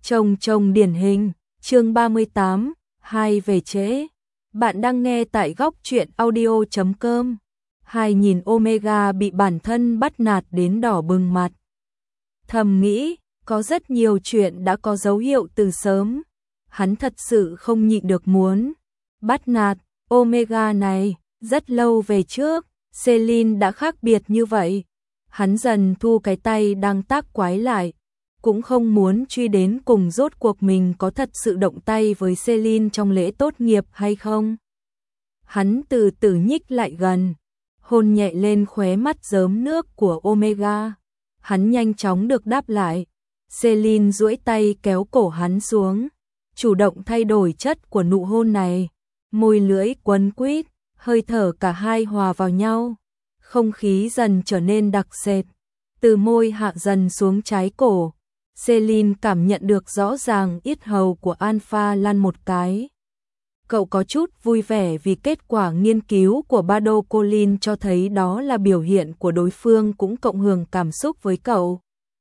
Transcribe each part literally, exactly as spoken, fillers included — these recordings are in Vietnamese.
Chồng chồng điển hình, chương ba mươi tám, hai về trễ. Bạn đang nghe tại góc truyện audio chấm com. Hai nhìn Omega bị bản thân bắt nạt đến đỏ bừng mặt. Thầm nghĩ, có rất nhiều chuyện đã có dấu hiệu từ sớm. Hắn thật sự không nhịn được muốn bắt nạt Omega này. Rất lâu về trước, Celine đã khác biệt như vậy. Hắn dần thu cái tay đang tác quái lại. Cũng không muốn truy đến cùng rốt cuộc mình có thật sự động tay với Celine trong lễ tốt nghiệp hay không. Hắn từ từ nhích lại gần, hôn nhẹ lên khóe mắt rớm nước của Omega. Hắn nhanh chóng được đáp lại. Celine duỗi tay kéo cổ hắn xuống, chủ động thay đổi chất của nụ hôn này. Môi lưỡi quấn quýt, hơi thở cả hai hòa vào nhau. Không khí dần trở nên đặc sệt, từ môi hạ dần xuống trái cổ. Celine cảm nhận được rõ ràng yết hầu của Alpha lăn một cái. Cậu có chút vui vẻ vì kết quả nghiên cứu của Bado Colin cho thấy đó là biểu hiện của đối phương cũng cộng hưởng cảm xúc với cậu.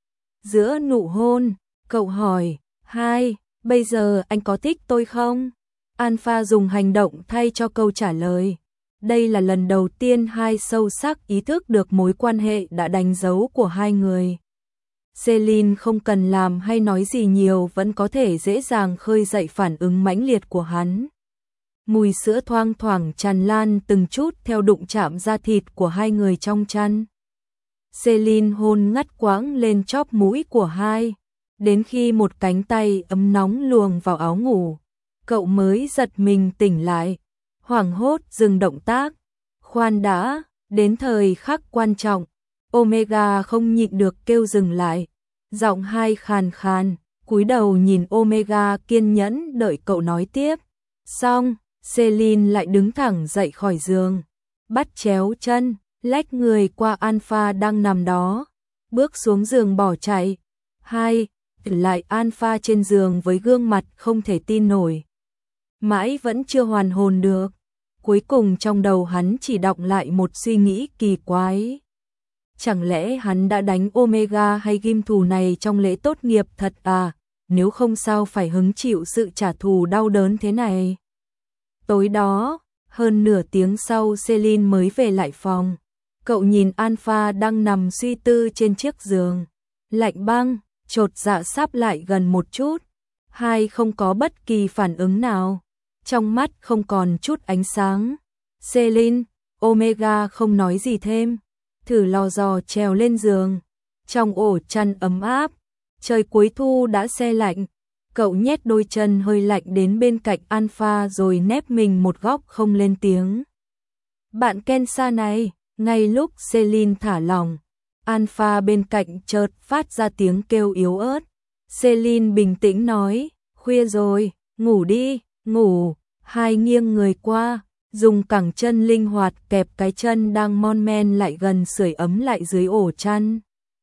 Giữa nụ hôn, cậu hỏi, hai, bây giờ anh có thích tôi không? Alpha dùng hành động thay cho câu trả lời. Đây là lần đầu tiên hai sâu sắc ý thức được mối quan hệ đã đánh dấu của hai người. Celine không cần làm hay nói gì nhiều vẫn có thể dễ dàng khơi dậy phản ứng mãnh liệt của hắn. Mùi sữa thoang thoảng tràn lan từng chút theo đụng chạm da thịt của hai người trong chăn. Celine hôn ngắt quãng lên chóp mũi của hai, đến khi một cánh tay ấm nóng luồn vào áo ngủ, cậu mới giật mình tỉnh lại, hoảng hốt dừng động tác. Khoan đã, đến thời khắc quan trọng, Omega không nhịn được kêu dừng lại. Giọng hai khàn khàn, cúi đầu nhìn Omega kiên nhẫn đợi cậu nói tiếp. Xong, Celine lại đứng thẳng dậy khỏi giường, bắt chéo chân, lách người qua Alpha đang nằm đó, bước xuống giường bỏ chạy. Hai, lại Alpha trên giường với gương mặt không thể tin nổi. Mãi vẫn chưa hoàn hồn được. Cuối cùng trong đầu hắn chỉ đọng lại một suy nghĩ kỳ quái. Chẳng lẽ hắn đã đánh Omega hay ghim thù này trong lễ tốt nghiệp thật à? Nếu không sao phải hứng chịu sự trả thù đau đớn thế này. Tối đó, hơn nửa tiếng sau Celine mới về lại phòng. Cậu nhìn Alpha đang nằm suy tư trên chiếc giường. Lạnh băng, chột dạ sáp lại gần một chút. Hai không có bất kỳ phản ứng nào. Trong mắt không còn chút ánh sáng. Celine, Omega không nói gì thêm. Thử lò dò trèo lên giường. Trong ổ chăn ấm áp, trời cuối thu đã se lạnh. Cậu nhét đôi chân hơi lạnh đến bên cạnh Alpha rồi nép mình một góc không lên tiếng. Bạn Kensa này, ngay lúc Celine thả lỏng, Alpha bên cạnh chợt phát ra tiếng kêu yếu ớt. Celine bình tĩnh nói, khuya rồi, ngủ đi, ngủ. Hai nghiêng người qua, dùng cẳng chân linh hoạt kẹp cái chân đang mon men lại gần sưởi ấm lại dưới ổ chăn.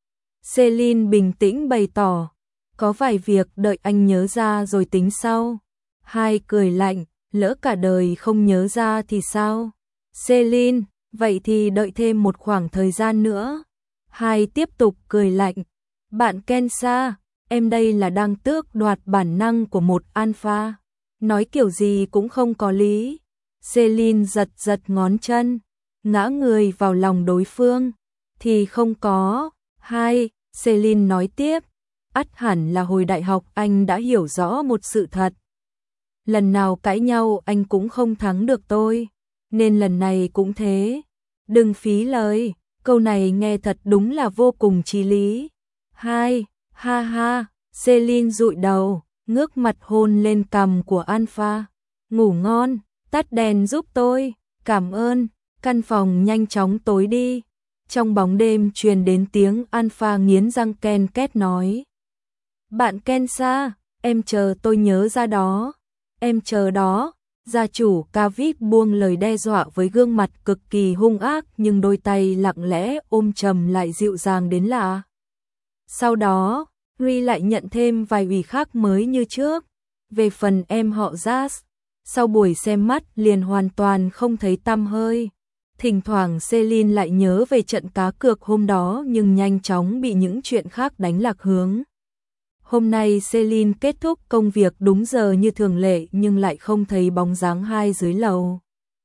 Celine bình tĩnh bày tỏ, có vài việc đợi anh nhớ ra rồi tính sau. Hai cười lạnh, lỡ cả đời không nhớ ra thì sao? Celine, vậy thì đợi thêm một khoảng thời gian nữa. Hai tiếp tục cười lạnh, bạn Kensa, em đây là đang tước đoạt bản năng của một Alpha. Nói kiểu gì cũng không có lý. Celine giật giật ngón chân, ngã người vào lòng đối phương. Thì không có. Hai, Celine nói tiếp, ắt hẳn là hồi đại học anh đã hiểu rõ một sự thật. Lần nào cãi nhau anh cũng không thắng được tôi, nên lần này cũng thế. Đừng phí lời, câu này nghe thật đúng là vô cùng chí lý. Hai, ha ha, Celine dụi đầu, ngước mặt hôn lên cằm của Alpha. Ngủ ngon, tắt đèn giúp tôi, cảm ơn. Căn phòng nhanh chóng tối đi. Trong bóng đêm truyền đến tiếng Alpha nghiến răng ken két nói. Bạn Kensa, em chờ tôi nhớ ra đó. Em chờ đó. Gia chủ Kavit buông lời đe dọa với gương mặt cực kỳ hung ác nhưng đôi tay lặng lẽ ôm chầm lại dịu dàng đến lạ. Sau đó, Ri lại nhận thêm vài ủy khác mới như trước. Về phần em họ Jazz, sau buổi xem mắt liền hoàn toàn không thấy tăm hơi. Thỉnh thoảng Celine lại nhớ về trận cá cược hôm đó nhưng nhanh chóng bị những chuyện khác đánh lạc hướng. Hôm nay Celine kết thúc công việc đúng giờ như thường lệ nhưng lại không thấy bóng dáng Hai dưới lầu.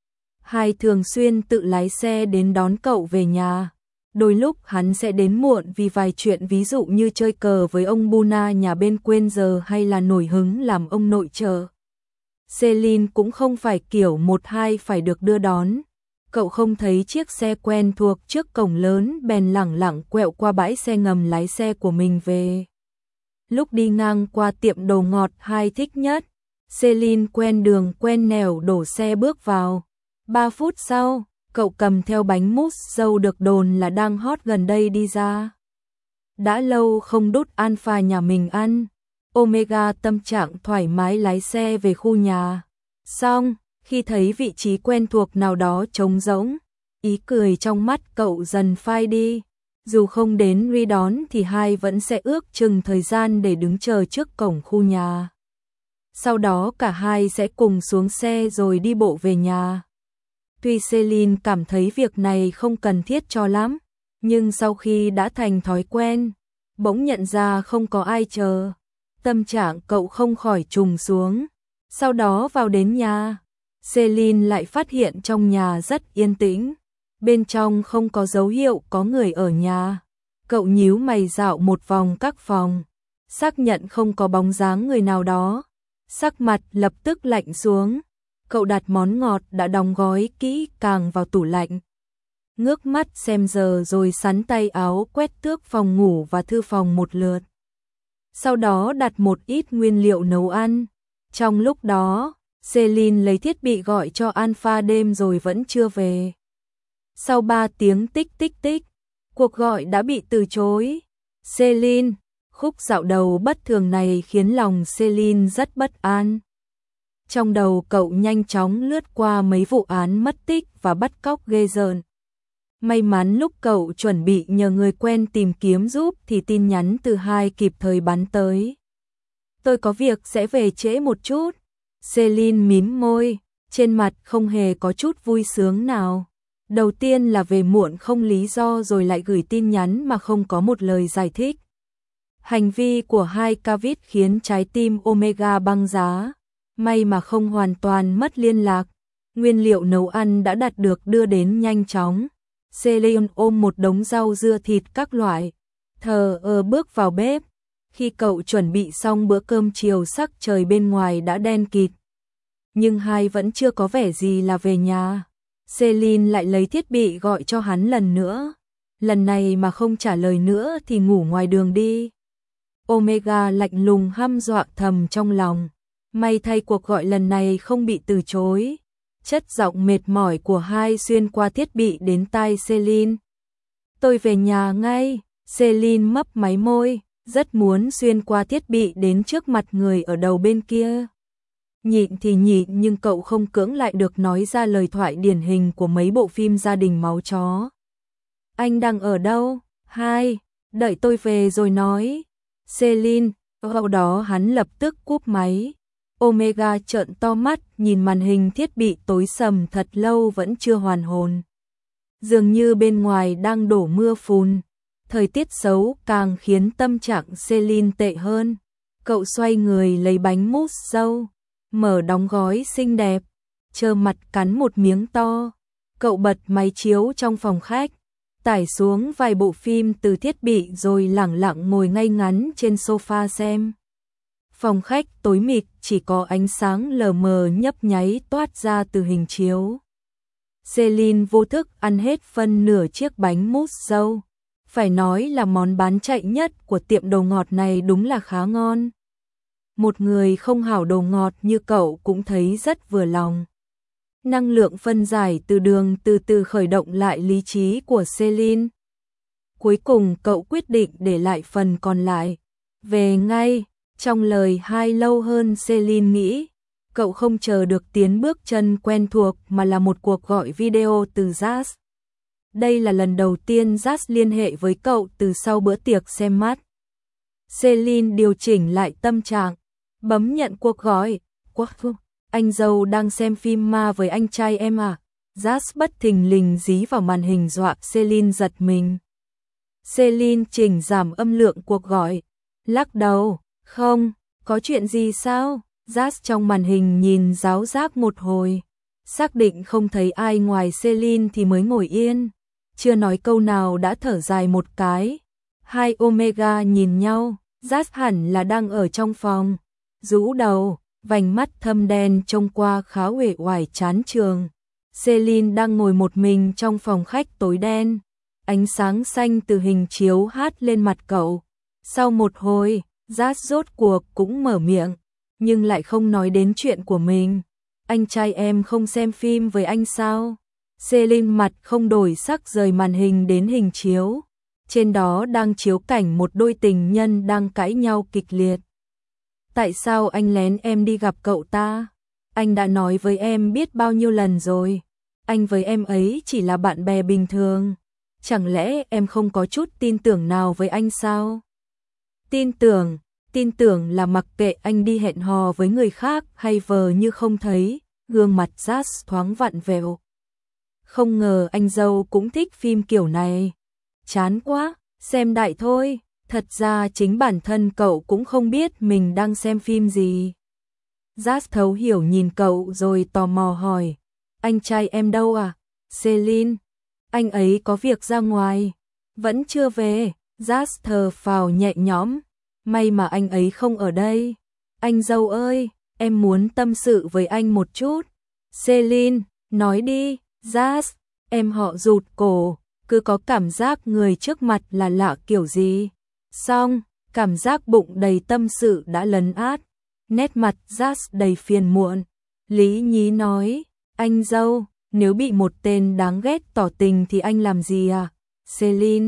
Hai thường xuyên tự lái xe đến đón cậu về nhà. Đôi lúc hắn sẽ đến muộn vì vài chuyện, ví dụ như chơi cờ với ông Buna nhà bên quên giờ hay là nổi hứng làm ông nội chờ. Celine cũng không phải kiểu một hai phải được đưa đón. Cậu không thấy chiếc xe quen thuộc trước cổng lớn bèn lẳng lặng quẹo qua bãi xe ngầm lái xe của mình về. Lúc đi ngang qua tiệm đồ ngọt Hai thích nhất, Celine quen đường quen nẻo đổ xe bước vào. Ba phút sau, cậu cầm theo bánh mousse dâu được đồn là đang hot gần đây đi ra. Đã lâu không đút Alpha nhà mình ăn, Omega tâm trạng thoải mái lái xe về khu nhà. Xong, khi thấy vị trí quen thuộc nào đó trống rỗng, ý cười trong mắt cậu dần phai đi. Dù không đến ri đón thì Hai vẫn sẽ ước chừng thời gian để đứng chờ trước cổng khu nhà. Sau đó cả hai sẽ cùng xuống xe rồi đi bộ về nhà. Tuy Celine cảm thấy việc này không cần thiết cho lắm, nhưng sau khi đã thành thói quen, bỗng nhận ra không có ai chờ. Tâm trạng cậu không khỏi trùng xuống. Sau đó vào đến nhà, Celine lại phát hiện trong nhà rất yên tĩnh. Bên trong không có dấu hiệu có người ở nhà. Cậu nhíu mày dạo một vòng các phòng, xác nhận không có bóng dáng người nào đó. Sắc mặt lập tức lạnh xuống. Cậu đặt món ngọt đã đóng gói kỹ càng vào tủ lạnh. Ngước mắt xem giờ rồi sắn tay áo quét tước phòng ngủ và thư phòng một lượt. Sau đó đặt một ít nguyên liệu nấu ăn. Trong lúc đó, Celine lấy thiết bị gọi cho Alpha đêm rồi vẫn chưa về. Sau ba tiếng tích tích tích, cuộc gọi đã bị từ chối. Celine, khúc dạo đầu bất thường này khiến lòng Celine rất bất an. Trong đầu cậu nhanh chóng lướt qua mấy vụ án mất tích và bắt cóc ghê rợn. May mắn lúc cậu chuẩn bị nhờ người quen tìm kiếm giúp thì tin nhắn từ Hai kịp thời bắn tới. Tôi có việc sẽ về trễ một chút. Celine mím môi, trên mặt không hề có chút vui sướng nào. Đầu tiên là về muộn không lý do rồi lại gửi tin nhắn mà không có một lời giải thích. Hành vi của Hai Cavitt khiến trái tim Omega băng giá. May mà không hoàn toàn mất liên lạc. Nguyên liệu nấu ăn đã đặt được đưa đến nhanh chóng. Celine ôm một đống rau dưa thịt các loại, thờ ơ bước vào bếp. Khi cậu chuẩn bị xong bữa cơm chiều sắc trời bên ngoài đã đen kịt. Nhưng Hai vẫn chưa có vẻ gì là về nhà. Celine lại lấy thiết bị gọi cho hắn lần nữa. Lần này mà không trả lời nữa thì ngủ ngoài đường đi. Omega lạnh lùng hăm dọa thầm trong lòng. May thay cuộc gọi lần này không bị từ chối. Chất giọng mệt mỏi của Hai xuyên qua thiết bị đến tai Celine. Tôi về nhà ngay. Celine mấp máy môi, rất muốn xuyên qua thiết bị đến trước mặt người ở đầu bên kia. Nhịn thì nhịn nhưng cậu không cưỡng lại được nói ra lời thoại điển hình của mấy bộ phim gia đình máu chó. Anh đang ở đâu? Hai, đợi tôi về rồi nói. Celine, sau đó hắn lập tức cúp máy. Omega trợn to mắt nhìn màn hình thiết bị tối sầm thật lâu vẫn chưa hoàn hồn. Dường như bên ngoài đang đổ mưa phùn. Thời tiết xấu càng khiến tâm trạng Celine tệ hơn. Cậu xoay người lấy bánh mousse dâu, mở đóng gói xinh đẹp, trơ mặt cắn một miếng to. Cậu bật máy chiếu trong phòng khách, tải xuống vài bộ phim từ thiết bị rồi lẳng lặng ngồi ngay ngắn trên sofa xem. Phòng khách tối mịt, chỉ có ánh sáng lờ mờ nhấp nháy toát ra từ hình chiếu. Celine vô thức ăn hết phân nửa chiếc bánh mousse dâu. Phải nói là món bán chạy nhất của tiệm đồ ngọt này, đúng là khá ngon. Một người không hảo đồ ngọt như cậu cũng thấy rất vừa lòng. Năng lượng phân giải từ đường từ từ khởi động lại lý trí của Celine. Cuối cùng cậu quyết định để lại phần còn lại. Về ngay, trong lời Hai lâu hơn Celine nghĩ. Cậu không chờ được tiến bước chân quen thuộc mà là một cuộc gọi video từ Jazz. Đây là lần đầu tiên Jazz liên hệ với cậu từ sau bữa tiệc xem mắt. Celine điều chỉnh lại tâm trạng, bấm nhận cuộc gọi. Anh dâu đang xem phim ma với anh trai em à? Jazz bất thình lình dí vào màn hình dọa Celine giật mình. Celine chỉnh giảm âm lượng cuộc gọi, lắc đầu, Không, có chuyện gì sao? Jazz trong màn hình nhìn ráo rác một hồi, xác định không thấy ai ngoài Celine thì mới ngồi yên, chưa nói câu nào đã thở dài một cái. Hai Omega nhìn nhau, Jazz hẳn là đang ở trong phòng, rũ đầu, vành mắt thâm đen trông qua khá uể oải chán trường. Celine đang ngồi một mình trong phòng khách tối đen, ánh sáng xanh từ hình chiếu hát lên mặt cậu. Sau một hồi, Jazz rốt cuộc cũng mở miệng, nhưng lại không nói đến chuyện của mình. Anh trai em không xem phim với anh sao? Celine mặt không đổi sắc rời màn hình đến hình chiếu. Trên đó đang chiếu cảnh một đôi tình nhân đang cãi nhau kịch liệt. Tại sao anh lén em đi gặp cậu ta? Anh đã nói với em biết bao nhiêu lần rồi. Anh với em ấy chỉ là bạn bè bình thường. Chẳng lẽ em không có chút tin tưởng nào với anh sao? Tin tưởng, tin tưởng là mặc kệ anh đi hẹn hò với người khác hay vờ như không thấy, gương mặt Jazz thoáng vặn vẹo. Không ngờ anh dâu cũng thích phim kiểu này. Chán quá, xem đại thôi, thật ra chính bản thân cậu cũng không biết mình đang xem phim gì. Jazz thấu hiểu nhìn cậu rồi tò mò hỏi, anh trai em đâu à? Celine, anh ấy có việc ra ngoài, vẫn chưa về. Jazz thở phào nhẹ nhõm, may mà anh ấy không ở đây. Anh dâu ơi, em muốn tâm sự với anh một chút. Celine, nói đi. Jazz, em họ rụt cổ, cứ có cảm giác người trước mặt là lạ kiểu gì. Xong, cảm giác bụng đầy tâm sự đã lấn át, nét mặt Jazz đầy phiền muộn. Lý nhí nói, anh dâu, nếu bị một tên đáng ghét tỏ tình thì anh làm gì à? Celine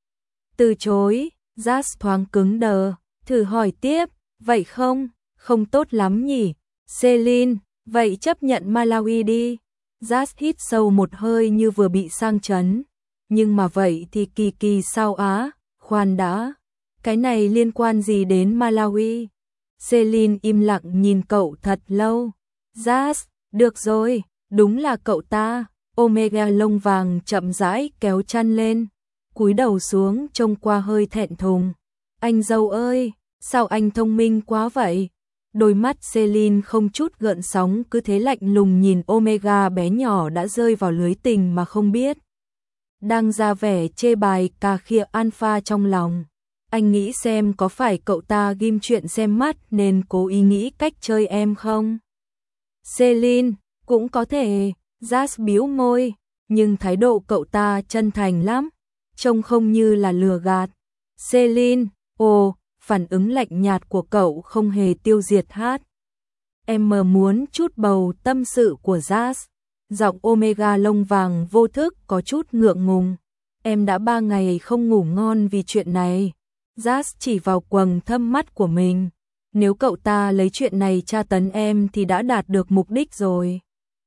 từ chối. Jazz thoáng cứng đờ, thử hỏi tiếp, vậy không? Không tốt lắm nhỉ? Celine, vậy chấp nhận Malawi đi. Jazz hít sâu một hơi như vừa bị sang chấn. Nhưng mà vậy thì kỳ kỳ sao á? Khoan đã, cái này liên quan gì đến Malawi? Celine im lặng nhìn cậu thật lâu. Jazz, được rồi, đúng là cậu ta. Omega lông vàng chậm rãi kéo chăn lên, cúi đầu xuống trông qua hơi thẹn thùng. Anh dâu ơi, sao anh thông minh quá vậy? Đôi mắt Celine không chút gợn sóng cứ thế lạnh lùng nhìn Omega bé nhỏ đã rơi vào lưới tình mà không biết. Đang ra vẻ chê bài cà khịa Alpha trong lòng. Anh nghĩ xem có phải cậu ta ghim chuyện xem mắt nên cố ý nghĩ cách chơi em không? Celine, cũng có thể. Jazz bĩu môi, nhưng thái độ cậu ta chân thành lắm, trông không như là lừa gạt. Celine, ồ, phản ứng lạnh nhạt của cậu không hề tiêu diệt hát. Em mờ muốn chút bầu tâm sự của Jazz. Giọng Omega lông vàng vô thức có chút ngượng ngùng. Em đã ba ngày không ngủ ngon vì chuyện này. Jazz chỉ vào quầng thâm mắt của mình. Nếu cậu ta lấy chuyện này tra tấn em thì đã đạt được mục đích rồi.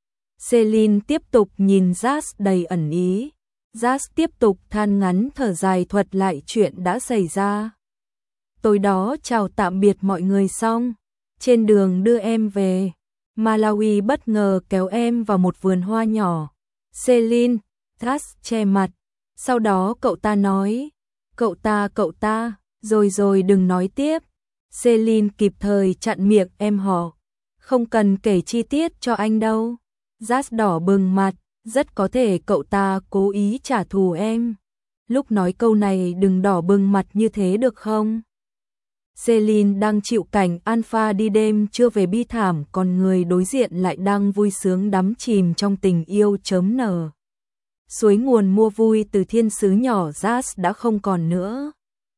Celine tiếp tục nhìn Jazz đầy ẩn ý. Jazz tiếp tục than ngắn thở dài thuật lại chuyện đã xảy ra. Tối đó chào tạm biệt mọi người xong, trên đường đưa em về, Malawi bất ngờ kéo em vào một vườn hoa nhỏ. Celine, Jazz che mặt. Sau đó cậu ta nói, cậu ta cậu ta, rồi rồi đừng nói tiếp. Celine kịp thời chặn miệng em họ, không cần kể chi tiết cho anh đâu. Jazz đỏ bừng mặt, rất có thể cậu ta cố ý trả thù em. Lúc nói câu này đừng đỏ bừng mặt như thế được không? Celine đang chịu cảnh Alpha đi đêm chưa về bi thảm, còn người đối diện lại đang vui sướng đắm chìm trong tình yêu chớm nở. Suối nguồn mua vui từ thiên sứ nhỏ Jazz đã không còn nữa.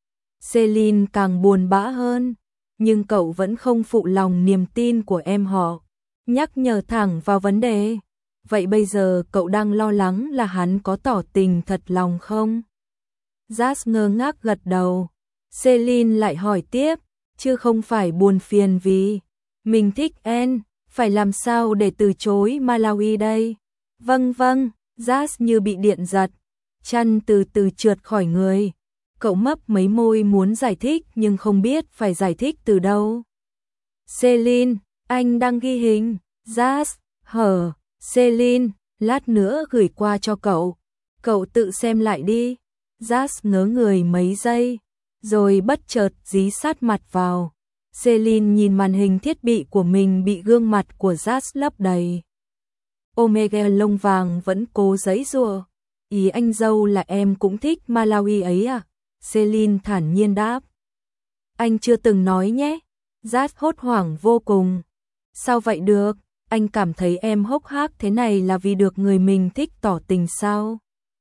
Celine càng buồn bã hơn, nhưng cậu vẫn không phụ lòng niềm tin của em họ, nhắc nhở thẳng vào vấn đề. Vậy bây giờ cậu đang lo lắng là hắn có tỏ tình thật lòng không? Jazz ngơ ngác gật đầu. Celine lại hỏi tiếp, chứ không phải buồn phiền vì mình thích Anne, phải làm sao để từ chối Malawi đây? Vâng vâng, Jazz như bị điện giật, chăn từ từ trượt khỏi người. Cậu mấp mấy môi muốn giải thích nhưng không biết phải giải thích từ đâu. Celine, anh đang ghi hình. Jazz, hở. Celine, lát nữa gửi qua cho cậu. Cậu tự xem lại đi. Jazz ngớ người mấy giây, rồi bất chợt dí sát mặt vào. Celine nhìn màn hình thiết bị của mình bị gương mặt của Jazz lấp đầy. Omega lông vàng vẫn cố giãy giụa. Ý anh dâu là em cũng thích Malawi ấy à? Celine thản nhiên đáp. Anh chưa từng nói nhé. Jazz hốt hoảng vô cùng. Sao vậy được? Anh cảm thấy em hốc hác thế này là vì được người mình thích tỏ tình sao?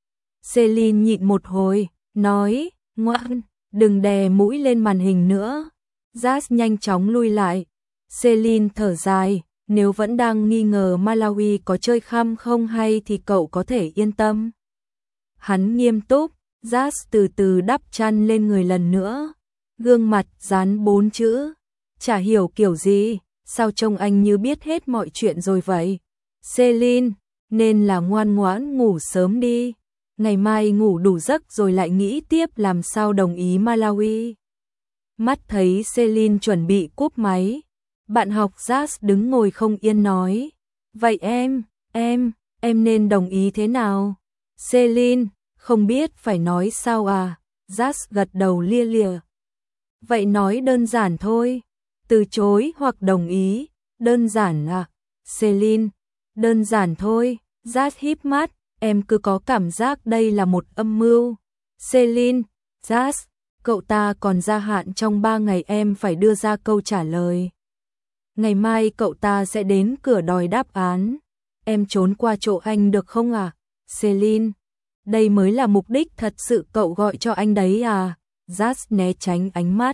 Celine nhịn một hồi, nói, ngoan, đừng đè mũi lên màn hình nữa. Jazz nhanh chóng lui lại. Celine thở dài, nếu vẫn đang nghi ngờ Malawi có chơi khăm không hay thì cậu có thể yên tâm. Hắn nghiêm túc, Jazz từ từ đắp chăn lên người lần nữa. Gương mặt dán bốn chữ. Chả hiểu kiểu gì, sao trông anh như biết hết mọi chuyện rồi vậy? Celine, nên là ngoan ngoãn ngủ sớm đi. Ngày mai ngủ đủ giấc rồi lại nghĩ tiếp làm sao đồng ý Malawi. Mắt thấy Celine chuẩn bị cúp máy. Bạn học Jazz đứng ngồi không yên nói. Vậy em, em, em nên đồng ý thế nào? Celine, không biết phải nói sao à? Jazz gật đầu lia lịa. Vậy nói đơn giản thôi. Từ chối hoặc đồng ý. Đơn giản à? Celine, đơn giản thôi. Jazz híp mắt. Em cứ có cảm giác đây là một âm mưu. Celine, Jazz, cậu ta còn gia hạn trong ba ngày em phải đưa ra câu trả lời. Ngày mai cậu ta sẽ đến cửa đòi đáp án. Em trốn qua chỗ anh được không à? Celine, đây mới là mục đích thật sự cậu gọi cho anh đấy à? Jazz né tránh ánh mắt.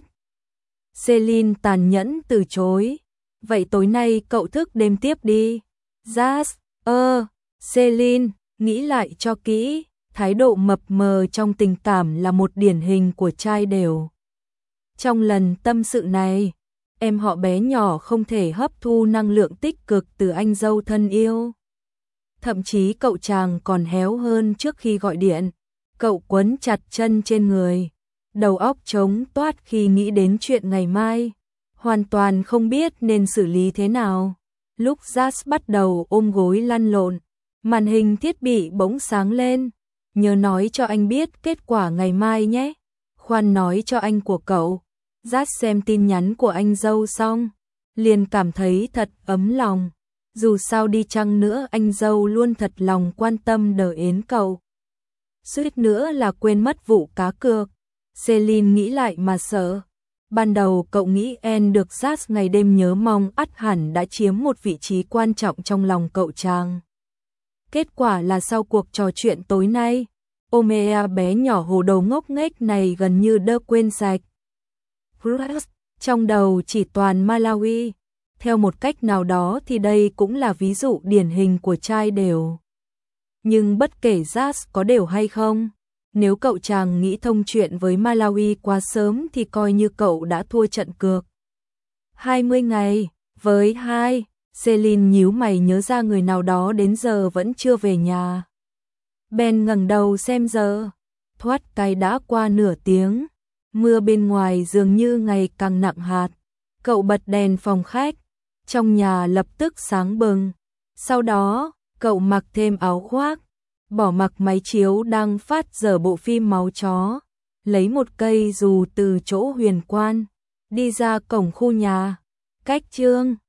Celine tàn nhẫn từ chối. Vậy tối nay cậu thức đêm tiếp đi. Jazz, ơ, Celine, nghĩ lại cho kỹ, thái độ mập mờ trong tình cảm là một điển hình của trai đều. Trong lần tâm sự này, em họ bé nhỏ không thể hấp thu năng lượng tích cực từ anh dâu thân yêu. Thậm chí cậu chàng còn héo hơn trước khi gọi điện. Cậu quấn chặt chân trên người, đầu óc trống toát khi nghĩ đến chuyện ngày mai, hoàn toàn không biết nên xử lý thế nào. Lúc Jazz bắt đầu ôm gối lăn lộn, màn hình thiết bị bỗng sáng lên. Nhớ nói cho anh biết kết quả ngày mai nhé. Khoan nói cho anh của cậu. Jazz xem tin nhắn của anh dâu xong, liền cảm thấy thật ấm lòng. Dù sao đi chăng nữa anh dâu luôn thật lòng quan tâm đỡ ến cậu. Suýt nữa là quên mất vụ cá cược. Celine nghĩ lại mà sợ. Ban đầu cậu nghĩ En được Jazz ngày đêm nhớ mong ắt hẳn đã chiếm một vị trí quan trọng trong lòng cậu chàng. Kết quả là sau cuộc trò chuyện tối nay, Omea bé nhỏ hồ đầu ngốc nghếch này gần như đơ quên sạch. Trong đầu chỉ toàn Malawi. Theo một cách nào đó thì đây cũng là ví dụ điển hình của trai đều. Nhưng bất kể Jazz có đều hay không, nếu cậu chàng nghĩ thông chuyện với Malawi quá sớm thì coi như cậu đã thua trận cược. hai mươi ngày, với hai, Celine nhíu mày nhớ ra người nào đó đến giờ vẫn chưa về nhà. Ben ngẩng đầu xem giờ, thoát cái đã qua nửa tiếng, mưa bên ngoài dường như ngày càng nặng hạt. Cậu bật đèn phòng khách, trong nhà lập tức sáng bừng. Sau đó, cậu mặc thêm áo khoác, bỏ mặc máy chiếu đang phát dở bộ phim Máu Chó, lấy một cây dù từ chỗ huyền quan, đi ra cổng khu nhà. Cách chương